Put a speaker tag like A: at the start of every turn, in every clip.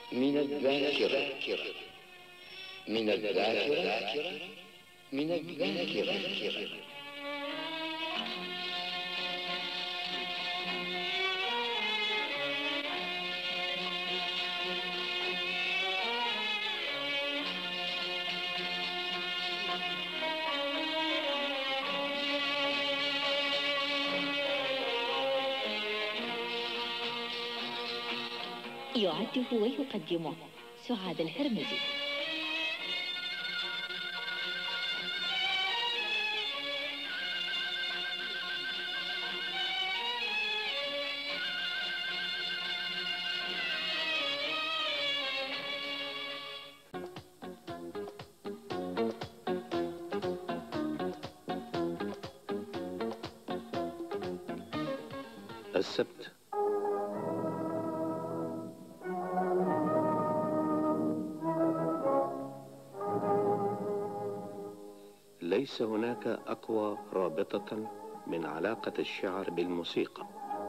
A: من الذاكرة من الذاكرة من الذاكرة.
B: يعده ويقدمه سعاد الهرمزي.
C: السبت. ليس هناك أقوى رابطة من علاقة الشعر بالموسيقى.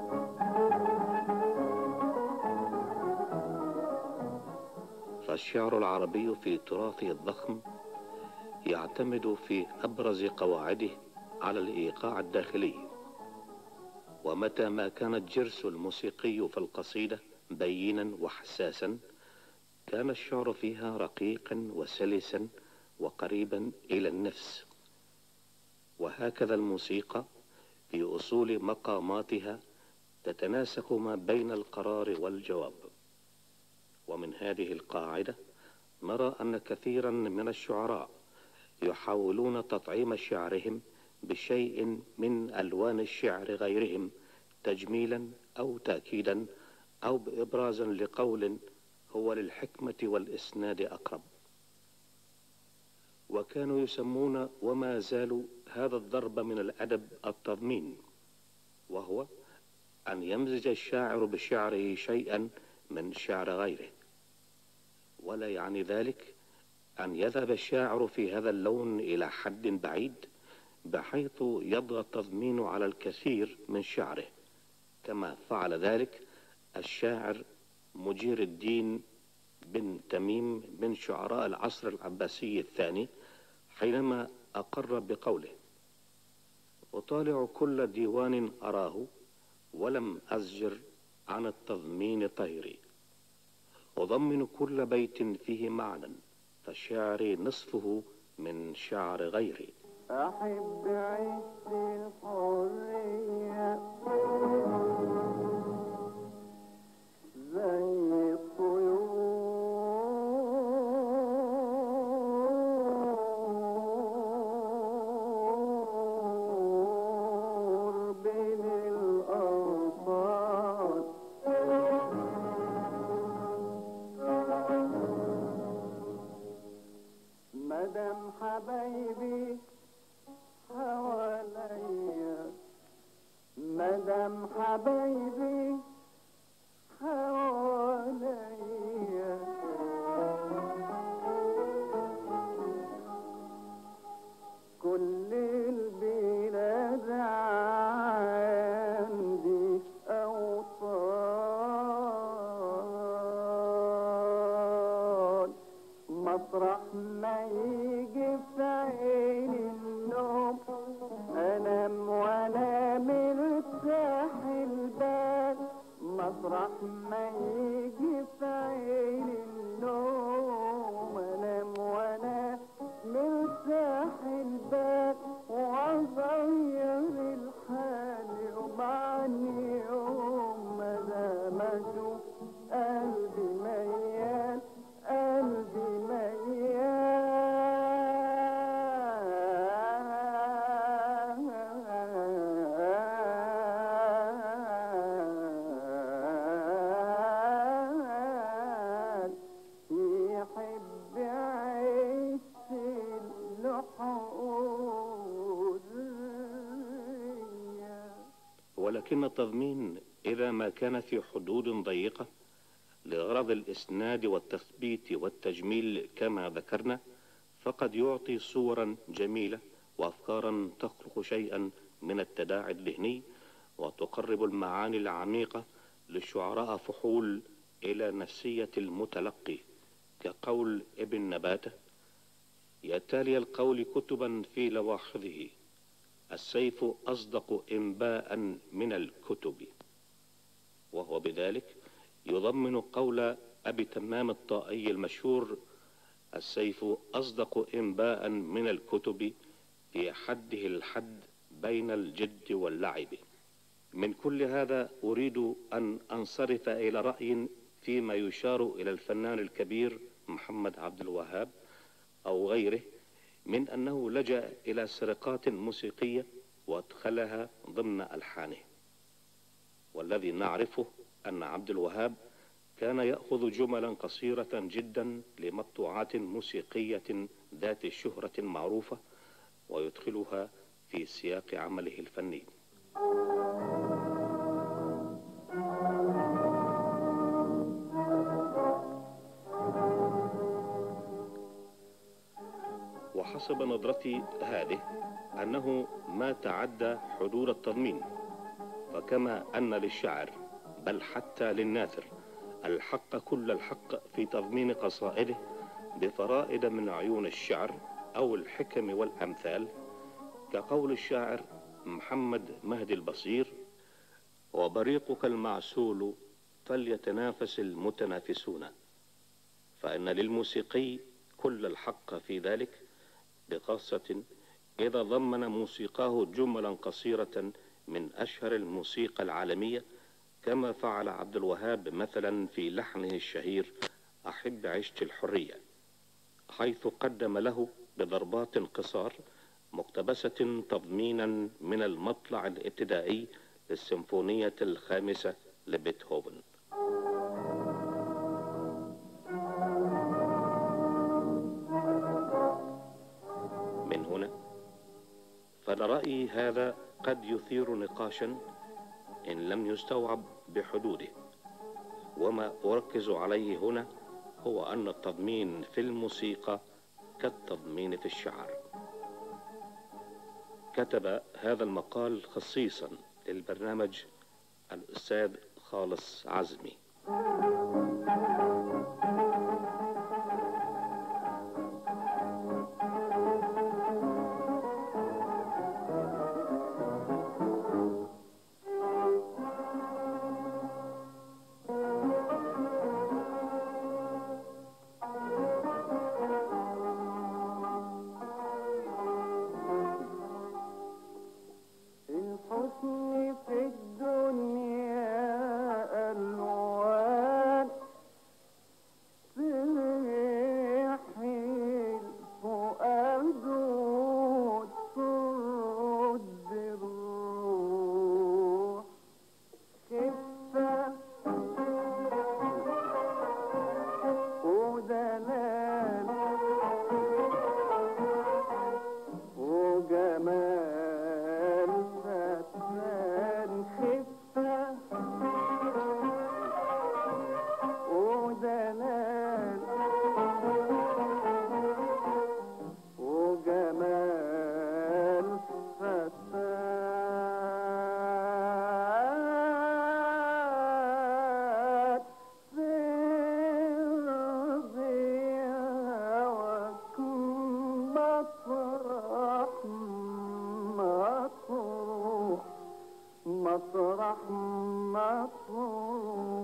C: فالشعر العربي في تراثه الضخم يعتمد في أبرز قواعده على الإيقاع الداخلي، ومتى ما كان الجرس الموسيقي في القصيدة بينا وحساسا كان الشعر فيها رقيقا وسلسا وقريبا إلى النفس. وهكذا الموسيقى في أصول مقاماتها تتناسق ما بين القرار والجواب. ومن هذه القاعدة نرى أن كثيرا من الشعراء يحاولون تطعيم شعرهم بشيء من ألوان الشعر غيرهم تجميلا أو تأكيدا أو بإبرازا لقول هو للحكمة والإسناد أقرب. وكانوا يسمون وما زالوا هذا الضرب من الأدب التضمين، وهو أن يمزج الشاعر بشعره شيئا من شعر غيره. ولا يعني ذلك أن يذهب الشاعر في هذا اللون إلى حد بعيد بحيث يضغط التضمين على الكثير من شعره، كما فعل ذلك الشاعر مجير الدين بن تميم من شعراء العصر العباسي الثاني، حينما أقر بقوله: أطالع كل ديوان أراه ولم أزجر عن التضمين طيري، أضمن كل بيت فيه معنى فشعري نصفه من شعر غيري.
D: أحب عيش الحرية زي الطيور بين الأرصاد، مدام حبايبي حواليا، مدام حبايبي حواليا، كل البلاد عندي أوطان، مطرح ما يجي في عيني النوم أنام وأنا مرتاح البال، مطرح ما يجي في عيني النوم أنام وأنا مرتاح البال، وأغير الحال يوم عن يوم مدام أشوف قلبي ميال، قلبي ميال. يحب عيش الحرية.
C: ولكن التضمين إذا ما كان في حدود ضيقة لغرض الإسناد والتثبيت والتجميل كما ذكرنا، فقد يعطي صورا جميلة وأفكارا تخلق شيئا من التداعي الذهني، وتقرب المعاني العميقة للشعراء فحول إلى نفسية المتلقي، كقول ابن نباتة: يا تالي القول كتبا في لواحظه، السيف أصدق إنباء من الكتب. وهو بذلك يضمن قول أبي تمام الطائي المشهور: السيف أصدق إنباء من الكتب، في حده الحد بين الجد واللعب. من كل هذا أريد أن أنصرف إلى رأي فيما يشار إلى الفنان الكبير محمد عبد الوهاب أو غيره من أنه لجأ إلى سرقات موسيقية وادخلها ضمن ألحانه. والذي نعرفه أن عبد الوهاب كان يأخذ جملا قصيرة جدا لمقطوعات موسيقية ذات شهرة معروفة ويدخلها في سياق عمله الفني. وحسب نظرتي هذه أنه ما تعدى حدود التضمين، فكما أن للشاعر بل حتى للناثر الحق كل الحق في تضمين قصائده بفرائد من عيون الشعر أو الحكم والأمثال، كقول الشاعر محمد مهدي البصير: وبريقك المعسول فليتنافس المتنافسون. فإن للموسيقي كل الحق في ذلك، بخاصة إذا ضمن موسيقاه جملا قصيرة من أشهر الموسيقى العالمية، كما فعل عبد الوهاب مثلا في لحنه الشهير أحب عشت الحرية، حيث قدم له بضربات قصار مقتبسة تضمينا من المطلع الابتدائي للسيمفونية الخامسة لبيتهوفن. من هنا فلرأيي هذا قد يثير نقاشا إن لم يستوعب بحدوده، وما أركز عليه هنا هو أن التضمين في الموسيقى كالتضمين في الشعر. كتب هذا المقال خصيصا للبرنامج الأستاذ خالص عزمي.
D: الحسن في الدنيا ألوان، تحيي الفؤاد وترد الروح، خفة ودلال وجمال، فتان خفة ودلال وجمال، فتان سربي مطرح مطروح، مطرح مطروح.